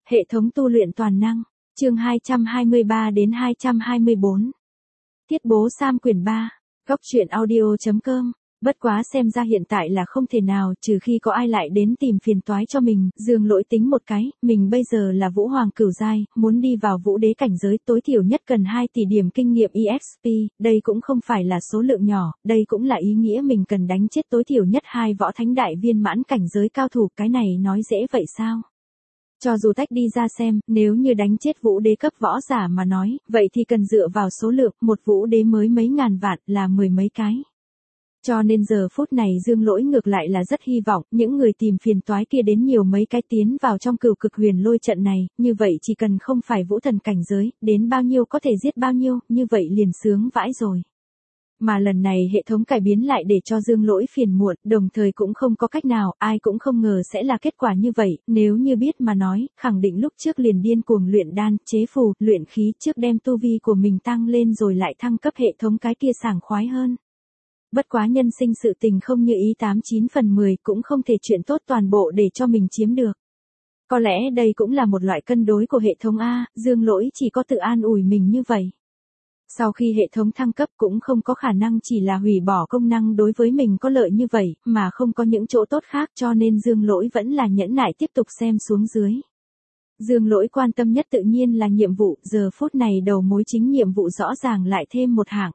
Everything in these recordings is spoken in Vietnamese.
Hệ thống tu luyện toàn năng, chương 223 đến 224. Tiết bố Sam quyển 3, góc truyện audio.com. Bất quá xem ra hiện tại là không thể nào, trừ khi có ai lại đến tìm phiền toái cho mình. Dương Lỗi tính một cái, mình bây giờ là Vũ Hoàng cửu giai, muốn đi vào Vũ Đế cảnh giới tối thiểu nhất cần 2 tỷ điểm kinh nghiệm EXP, đây cũng không phải là số lượng nhỏ, đây cũng là ý nghĩa mình cần đánh chết tối thiểu nhất 2 võ thánh đại viên mãn cảnh giới cao thủ, cái này nói dễ vậy sao? Cho dù tách đi ra xem, nếu như đánh chết Vũ Đế cấp võ giả mà nói, vậy thì cần dựa vào số lượng, một Vũ Đế mới mấy ngàn vạn, là mười mấy cái. Cho nên giờ phút này Dương Lỗi ngược lại là rất hy vọng, những người tìm phiền toái kia đến nhiều mấy cái tiến vào trong cửu cực huyền lôi trận này, như vậy chỉ cần không phải vũ thần cảnh giới, đến bao nhiêu có thể giết bao nhiêu, như vậy liền sướng vãi rồi. Mà lần này hệ thống cải biến lại để cho Dương Lỗi phiền muộn, đồng thời cũng không có cách nào, ai cũng không ngờ sẽ là kết quả như vậy, nếu như biết mà nói, khẳng định lúc trước liền điên cuồng luyện đan, chế phù, luyện khí trước đem tu vi của mình tăng lên rồi lại thăng cấp hệ thống cái kia sảng khoái hơn. Bất quá nhân sinh sự tình không như ý 89 phần 10 cũng không thể chuyện tốt toàn bộ để cho mình chiếm được. Có lẽ đây cũng là một loại cân đối của hệ thống A, Dương Lỗi chỉ có tự an ủi mình như vậy. Sau khi hệ thống thăng cấp cũng không có khả năng chỉ là hủy bỏ công năng đối với mình có lợi như vậy, mà không có những chỗ tốt khác, cho nên Dương Lỗi vẫn là nhẫn nại tiếp tục xem xuống dưới. Dương Lỗi quan tâm nhất tự nhiên là nhiệm vụ, giờ phút này đầu mối chính nhiệm vụ rõ ràng lại thêm một hạng.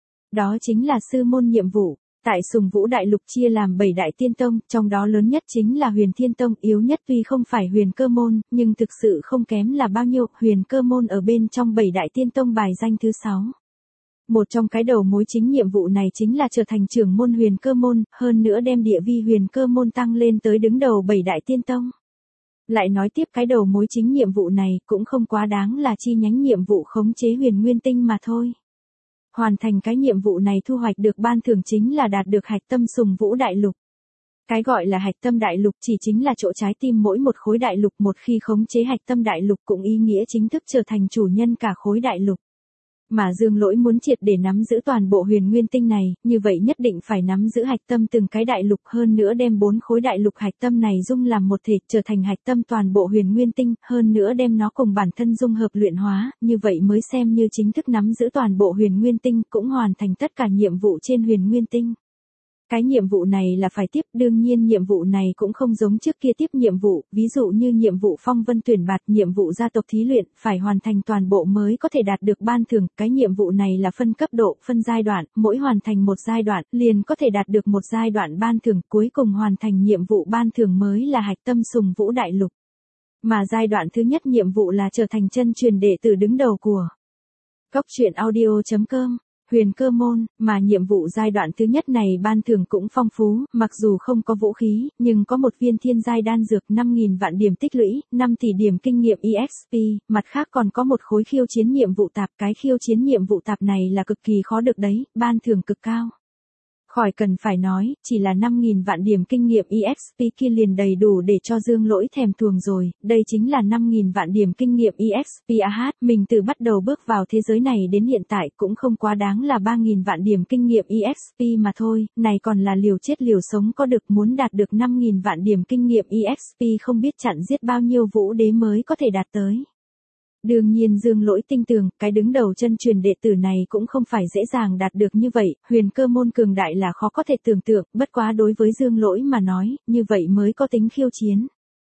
Đó chính là sư môn nhiệm vụ. Tại Sùng Vũ Đại Lục chia làm 7 đại tiên tông, trong đó lớn nhất chính là Huyền Thiên Tông, yếu nhất tuy không phải Huyền Cơ Môn, nhưng thực sự không kém là bao nhiêu, Huyền Cơ Môn ở bên trong 7 đại tiên tông bài danh thứ 6. Một trong cái đầu mối chính nhiệm vụ này chính là trở thành trưởng môn Huyền Cơ Môn, hơn nữa đem địa vi Huyền Cơ Môn tăng lên tới đứng đầu 7 đại tiên tông. Lại nói tiếp cái đầu mối chính nhiệm vụ này cũng không quá đáng là chi nhánh nhiệm vụ khống chế Huyền Nguyên Tinh mà thôi. Hoàn thành cái nhiệm vụ này thu hoạch được ban thưởng chính là đạt được hạch tâm Sùng Vũ Đại Lục. Cái gọi là hạch tâm đại lục chỉ chính là chỗ trái tim mỗi một khối đại lục, một khi khống chế hạch tâm đại lục cũng ý nghĩa chính thức trở thành chủ nhân cả khối đại lục. Mà Dương Lỗi muốn triệt để nắm giữ toàn bộ Huyền Nguyên Tinh này, như vậy nhất định phải nắm giữ hạch tâm từng cái đại lục, hơn nữa đem 4 khối đại lục hạch tâm này dung làm một thể, trở thành hạch tâm toàn bộ Huyền Nguyên Tinh, hơn nữa đem nó cùng bản thân dung hợp luyện hóa, như vậy mới xem như chính thức nắm giữ toàn bộ Huyền Nguyên Tinh, cũng hoàn thành tất cả nhiệm vụ trên Huyền Nguyên Tinh. Cái nhiệm vụ này là phải tiếp, đương nhiên nhiệm vụ này cũng không giống trước kia tiếp nhiệm vụ, ví dụ như nhiệm vụ phong vân tuyển bạt, nhiệm vụ gia tộc thí luyện, phải hoàn thành toàn bộ mới có thể đạt được ban thưởng, cái nhiệm vụ này là phân cấp độ, phân giai đoạn, mỗi hoàn thành một giai đoạn, liền có thể đạt được một giai đoạn ban thưởng, cuối cùng hoàn thành nhiệm vụ ban thưởng mới là hạch tâm Sùng Vũ Đại Lục. Mà giai đoạn thứ nhất nhiệm vụ là trở thành chân truyền đệ tử đứng đầu của góc truyện audio.com. Huyền Cơ Môn, mà nhiệm vụ giai đoạn thứ nhất này ban thưởng cũng phong phú, mặc dù không có vũ khí, nhưng có một viên thiên giai đan dược 5.000 vạn điểm tích lũy, 5 tỷ điểm kinh nghiệm EXP, mặt khác còn có một khối khiêu chiến nhiệm vụ tạp, cái khiêu chiến nhiệm vụ tạp này là cực kỳ khó được đấy, ban thưởng cực cao. Khỏi cần phải nói, chỉ là 5.000 vạn điểm kinh nghiệm EXP kia liền đầy đủ để cho Dương Lỗi thèm thuồng rồi, đây chính là 5.000 vạn điểm kinh nghiệm EXP mình từ bắt đầu bước vào thế giới này đến hiện tại cũng không quá đáng là 3.000 vạn điểm kinh nghiệm EXP mà thôi, này còn là liều chết liều sống có được, muốn đạt được 5.000 vạn điểm kinh nghiệm EXP không biết chặn giết bao nhiêu vũ đế mới có thể đạt tới. Đương nhiên Dương Lỗi tin tưởng, cái đứng đầu chân truyền đệ tử này cũng không phải dễ dàng đạt được như vậy, Huyền Cơ Môn cường đại là khó có thể tưởng tượng, bất quá đối với Dương Lỗi mà nói, như vậy mới có tính khiêu chiến.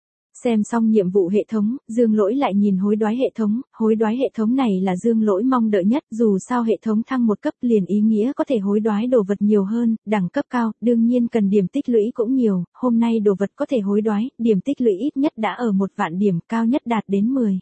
Xem xong nhiệm vụ hệ thống, Dương Lỗi lại nhìn hối đoái hệ thống này là Dương Lỗi mong đợi nhất, dù sao hệ thống thăng một cấp liền ý nghĩa có thể hối đoái đồ vật nhiều hơn, đẳng cấp cao, đương nhiên cần điểm tích lũy cũng nhiều, hôm nay đồ vật có thể hối đoái, điểm tích lũy ít nhất đã ở 1 vạn điểm, cao nhất đạt đến 10.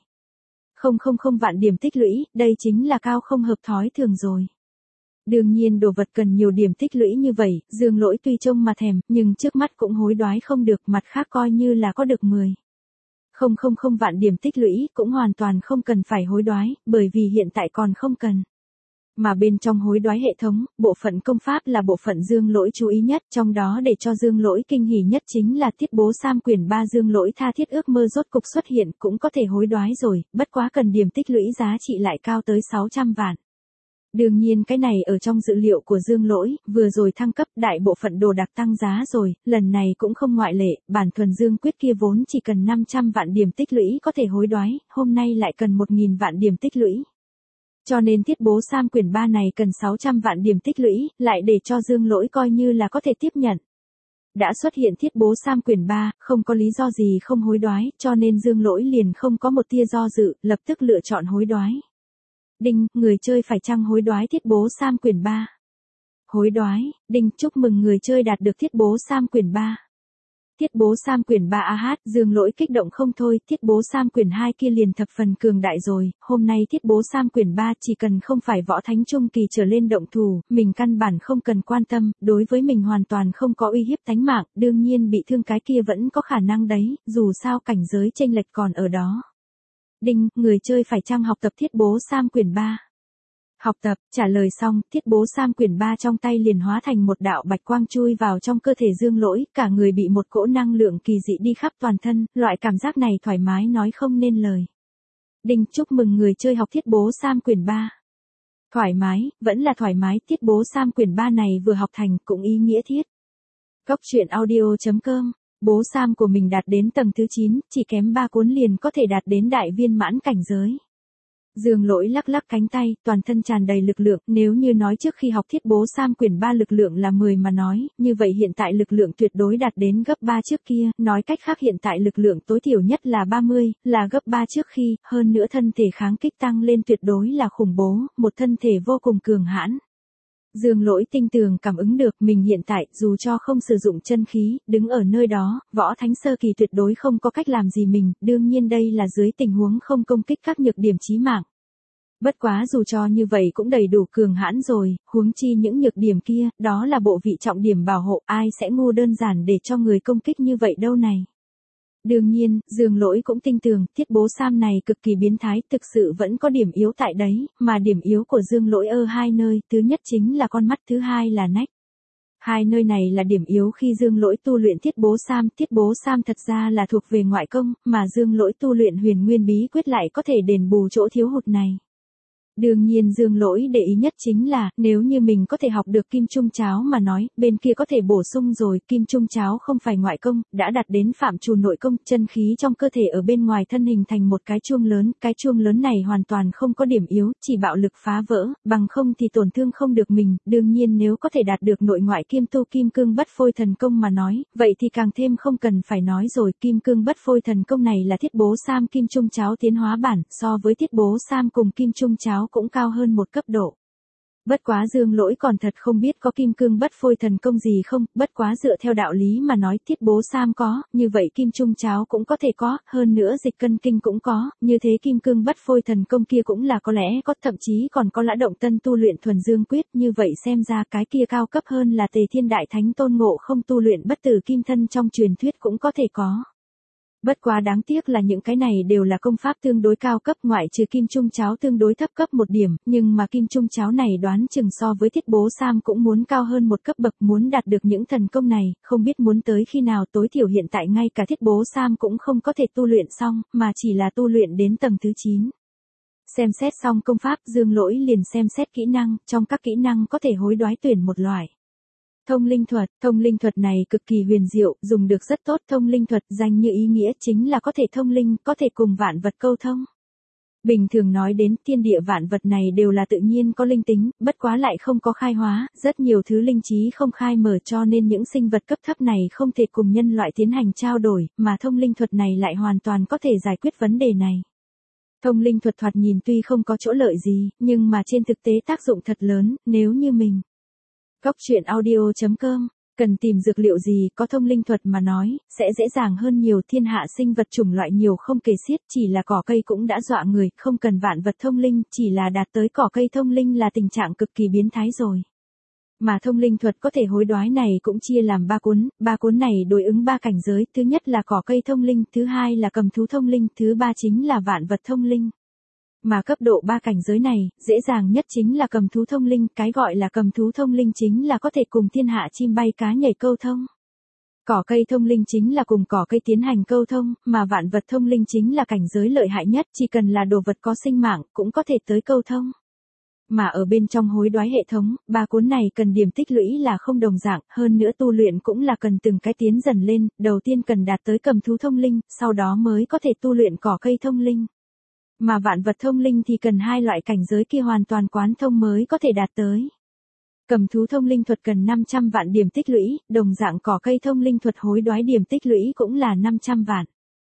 000 vạn điểm tích lũy, đây chính là cao không hợp thói thường rồi. Đương nhiên đồ vật cần nhiều điểm tích lũy như vậy, Dương Lỗi tuy trông mà thèm, nhưng trước mắt cũng hối đoái không được, mặt khác coi như là có được 10. 000 vạn điểm tích lũy cũng hoàn toàn không cần phải hối đoái, bởi vì hiện tại còn không cần. Mà bên trong hối đoái hệ thống, bộ phận công pháp là bộ phận Dương Lỗi chú ý nhất, trong đó để cho Dương Lỗi kinh hỉ nhất chính là tiết bố Sam quyển 3 Dương Lỗi tha thiết ước mơ rốt cục xuất hiện, cũng có thể hối đoái rồi, bất quá cần điểm tích lũy giá trị lại cao tới 600 vạn. Đương nhiên cái này ở trong dự liệu của Dương Lỗi, vừa rồi thăng cấp đại bộ phận đồ đạc tăng giá rồi, lần này cũng không ngoại lệ, bản thuần Dương quyết kia vốn chỉ cần 500 vạn điểm tích lũy có thể hối đoái, hôm nay lại cần 1.000 vạn điểm tích lũy. Cho nên tiết bố Sam quyển 3 này cần 600 vạn điểm tích lũy, lại để cho Dương Lỗi coi như là có thể tiếp nhận. Đã xuất hiện thiết bố Sam quyển 3, không có lý do gì không hối đoái, cho nên Dương Lỗi liền không có một tia do dự, lập tức lựa chọn hối đoái. Đinh, người chơi phải chăng hối đoái thiết bố Sam quyển 3? Hối đoái, đinh, chúc mừng người chơi đạt được thiết bố Sam quyển 3. Thiết bố Sam quyển 3 Dương Lỗi kích động không thôi, thiết bố Sam quyển 2 kia liền thập phần cường đại rồi, hôm nay thiết bố Sam quyển 3 chỉ cần không phải võ thánh trung kỳ trở lên động thủ, mình căn bản không cần quan tâm, đối với mình hoàn toàn không có uy hiếp tánh mạng, đương nhiên bị thương cái kia vẫn có khả năng đấy, dù sao cảnh giới chênh lệch còn ở đó. Đinh, người chơi phải chăng học tập thiết bố Sam quyển 3? Học tập, trả lời xong, thiết bố Sam quyển 3 trong tay liền hóa thành một đạo bạch quang chui vào trong cơ thể Dương Lỗi, cả người bị một cỗ năng lượng kỳ dị đi khắp toàn thân, loại cảm giác này thoải mái nói không nên lời. Đinh, chúc mừng người chơi học thiết bố Sam quyển 3. Thoải mái, vẫn là thoải mái, thiết bố Sam quyển 3 này vừa học thành cũng ý nghĩa thiết. Góc truyện audio.com, bố Sam của mình đạt đến tầng thứ 9, chỉ kém 3 cuốn liền có thể đạt đến đại viên mãn cảnh giới. Dương Lỗi lắc lắc cánh tay, toàn thân tràn đầy lực lượng, nếu như nói trước khi học thiết bố Sam quyển 3 lực lượng là 10 mà nói, như vậy hiện tại lực lượng tuyệt đối đạt đến gấp 3 trước kia, nói cách khác hiện tại lực lượng tối thiểu nhất là 30, là gấp 3 trước khi, hơn nữa thân thể kháng kích tăng lên tuyệt đối là khủng bố, một thân thể vô cùng cường hãn. Dương Lỗi tinh tường cảm ứng được mình hiện tại, dù cho không sử dụng chân khí, đứng ở nơi đó, võ thánh sơ kỳ tuyệt đối không có cách làm gì mình, đương nhiên đây là dưới tình huống không công kích các nhược điểm chí mạng. Bất quá dù cho như vậy cũng đầy đủ cường hãn rồi, huống chi những nhược điểm kia, đó là bộ vị trọng điểm bảo hộ, ai sẽ ngu đơn giản để cho người công kích như vậy đâu này. Đương nhiên, Dương Lỗi cũng tinh tường, thiết bố Sam này cực kỳ biến thái, thực sự vẫn có điểm yếu tại đấy, mà điểm yếu của Dương Lỗi ở hai nơi, thứ nhất chính là con mắt, thứ hai là nách. Hai nơi này là điểm yếu khi Dương Lỗi tu luyện thiết bố Sam thật ra là thuộc về ngoại công, mà Dương Lỗi tu luyện huyền nguyên bí quyết lại có thể đền bù chỗ thiếu hụt này. Đương nhiên Dương Lỗi để ý nhất chính là, nếu như mình có thể học được kim trung cháo mà nói, bên kia có thể bổ sung rồi, kim trung cháo không phải ngoại công, đã đạt đến phạm trù nội công, chân khí trong cơ thể ở bên ngoài thân hình thành một cái chuông lớn, cái chuông lớn này hoàn toàn không có điểm yếu, chỉ bạo lực phá vỡ, bằng không thì tổn thương không được mình, đương nhiên nếu có thể đạt được nội ngoại kim tu kim cương bất phôi thần công mà nói, vậy thì càng thêm không cần phải nói rồi, kim cương bất phôi thần công này là thiết bố Sam kim trung cháo tiến hóa bản, so với thiết bố Sam cùng kim trung cháo cũng cao hơn một cấp độ. Bất quá Dương Lỗi còn thật không biết có kim cương bất phôi thần công gì không, bất quá dựa theo đạo lý mà nói thiết bố Sam có, như vậy kim trung cháo cũng có thể có, hơn nữa dịch cân kinh cũng có, như thế kim cương bất phôi thần công kia cũng là có lẽ có, thậm chí còn có Lã Động Tân tu luyện thuần dương quyết, như vậy xem ra cái kia cao cấp hơn là Tề Thiên Đại Thánh Tôn Ngộ Không tu luyện bất tử kim thân trong truyền thuyết cũng có thể có. Bất quá đáng tiếc là những cái này đều là công pháp tương đối cao cấp, ngoại trừ kim trung cháo tương đối thấp cấp một điểm, nhưng mà kim trung cháo này đoán chừng so với thiết bố Sam cũng muốn cao hơn một cấp bậc, muốn đạt được những thần công này, không biết muốn tới khi nào, tối thiểu hiện tại ngay cả thiết bố Sam cũng không có thể tu luyện xong, mà chỉ là tu luyện đến tầng thứ 9. Xem xét xong công pháp, Dương Lỗi liền xem xét kỹ năng, trong các kỹ năng có thể hối đoái tuyển một loại. Thông linh thuật này cực kỳ huyền diệu, dùng được rất tốt, thông linh thuật danh như ý nghĩa chính là có thể thông linh, có thể cùng vạn vật câu thông. Bình thường nói đến thiên địa vạn vật này đều là tự nhiên có linh tính, bất quá lại không có khai hóa, rất nhiều thứ linh trí không khai mở cho nên những sinh vật cấp thấp này không thể cùng nhân loại tiến hành trao đổi, mà thông linh thuật này lại hoàn toàn có thể giải quyết vấn đề này. Thông linh thuật thoạt nhìn tuy không có chỗ lợi gì, nhưng mà trên thực tế tác dụng thật lớn, nếu như mình. Góc truyện audio.com, cần tìm dược liệu gì có thông linh thuật mà nói, sẽ dễ dàng hơn nhiều, thiên hạ sinh vật chủng loại nhiều không kể xiết, chỉ là cỏ cây cũng đã dọa người, không cần vạn vật thông linh, chỉ là đạt tới cỏ cây thông linh là tình trạng cực kỳ biến thái rồi. Mà thông linh thuật có thể hối đoái này cũng chia làm 3 cuốn này đối ứng 3 cảnh giới, thứ nhất là cỏ cây thông linh, thứ hai là cầm thú thông linh, thứ ba chính là vạn vật thông linh. Mà cấp độ 3 cảnh giới này, dễ dàng nhất chính là cầm thú thông linh, cái gọi là cầm thú thông linh chính là có thể cùng thiên hạ chim bay cá nhảy câu thông. Cỏ cây thông linh chính là cùng cỏ cây tiến hành câu thông, mà vạn vật thông linh chính là cảnh giới lợi hại nhất, chỉ cần là đồ vật có sinh mạng, cũng có thể tới câu thông. Mà ở bên trong hối đoái hệ thống, 3 cuốn này cần điểm tích lũy là không đồng dạng, hơn nữa tu luyện cũng là cần từng cái tiến dần lên, đầu tiên cần đạt tới cầm thú thông linh, sau đó mới có thể tu luyện cỏ cây thông linh. Mà vạn vật thông linh thì cần 2 loại cảnh giới kia hoàn toàn quán thông mới có thể đạt tới. Cầm thú thông linh thuật cần 500 vạn điểm tích lũy, đồng dạng cỏ cây thông linh thuật hối đoái điểm tích lũy cũng là 500 vạn.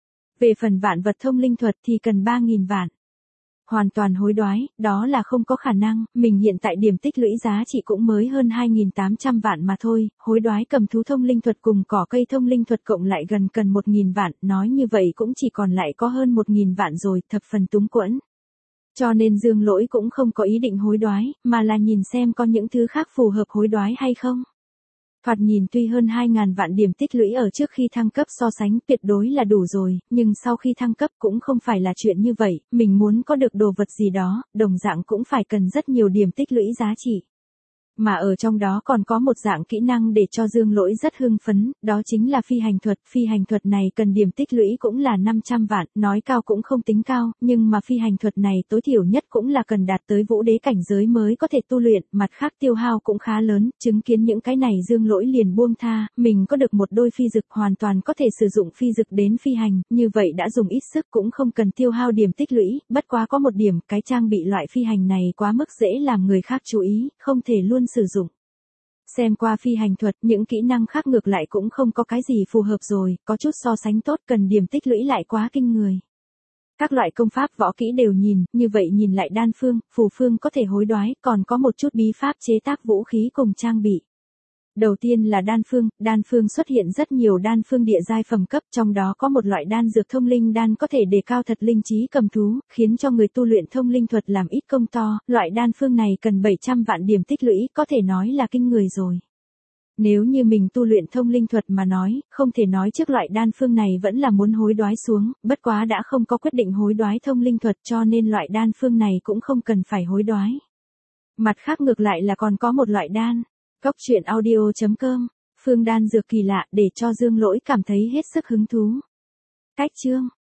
Về phần vạn vật thông linh thuật thì cần 3.000 vạn. Hoàn toàn hối đoái, đó là không có khả năng, mình hiện tại điểm tích lũy giá trị cũng mới hơn 2.800 vạn mà thôi, hối đoái cầm thú thông linh thuật cùng cỏ cây thông linh thuật cộng lại gần cần 1.000 vạn, nói như vậy cũng chỉ còn lại có hơn 1.000 vạn rồi, thập phần túng quẫn. Cho nên Dương Lỗi cũng không có ý định hối đoái, mà là nhìn xem có những thứ khác phù hợp hối đoái hay không. Thoạt nhìn tuy hơn 2.000 vạn điểm tích lũy ở trước khi thăng cấp so sánh tuyệt đối là đủ rồi, nhưng sau khi thăng cấp cũng không phải là chuyện như vậy, mình muốn có được đồ vật gì đó, đồng dạng cũng phải cần rất nhiều điểm tích lũy giá trị. Mà ở trong đó còn có một dạng kỹ năng để cho Dương Lỗi rất hưng phấn, đó chính là phi hành thuật này cần điểm tích lũy cũng là 500 vạn, nói cao cũng không tính cao, nhưng mà phi hành thuật này tối thiểu nhất cũng là cần đạt tới vũ đế cảnh giới mới có thể tu luyện, mặt khác tiêu hao cũng khá lớn, chứng kiến những cái này Dương Lỗi liền buông tha, mình có được một đôi phi dực hoàn toàn có thể sử dụng phi dực đến phi hành, như vậy đã dùng ít sức cũng không cần tiêu hao điểm tích lũy, bất quá có một điểm, cái trang bị loại phi hành này quá mức dễ làm người khác chú ý, không thể luôn sử dụng. Xem qua phi hành thuật, những kỹ năng khác ngược lại cũng không có cái gì phù hợp rồi, có chút so sánh tốt cần điểm tích lũy lại quá kinh người. Các loại công pháp võ kỹ đều nhìn, như vậy nhìn lại đan phương, phù phương có thể hối đoái, còn có một chút bí pháp chế tác vũ khí cùng trang bị. Đầu tiên là đan phương xuất hiện rất nhiều đan phương địa giai phẩm cấp, trong đó có một loại đan dược thông linh đan có thể đề cao thật linh trí cầm thú, khiến cho người tu luyện thông linh thuật làm ít công to, loại đan phương này cần 700 vạn điểm tích lũy, có thể nói là kinh người rồi. Nếu như mình tu luyện thông linh thuật mà nói, không thể nói trước loại đan phương này vẫn là muốn hối đoái xuống, bất quá đã không có quyết định hối đoái thông linh thuật cho nên loại đan phương này cũng không cần phải hối đoái. Mặt khác ngược lại là còn có một loại đan. Góc truyện audio.com, phương đan dược kỳ lạ để cho Dương Lỗi cảm thấy hết sức hứng thú. Cách chương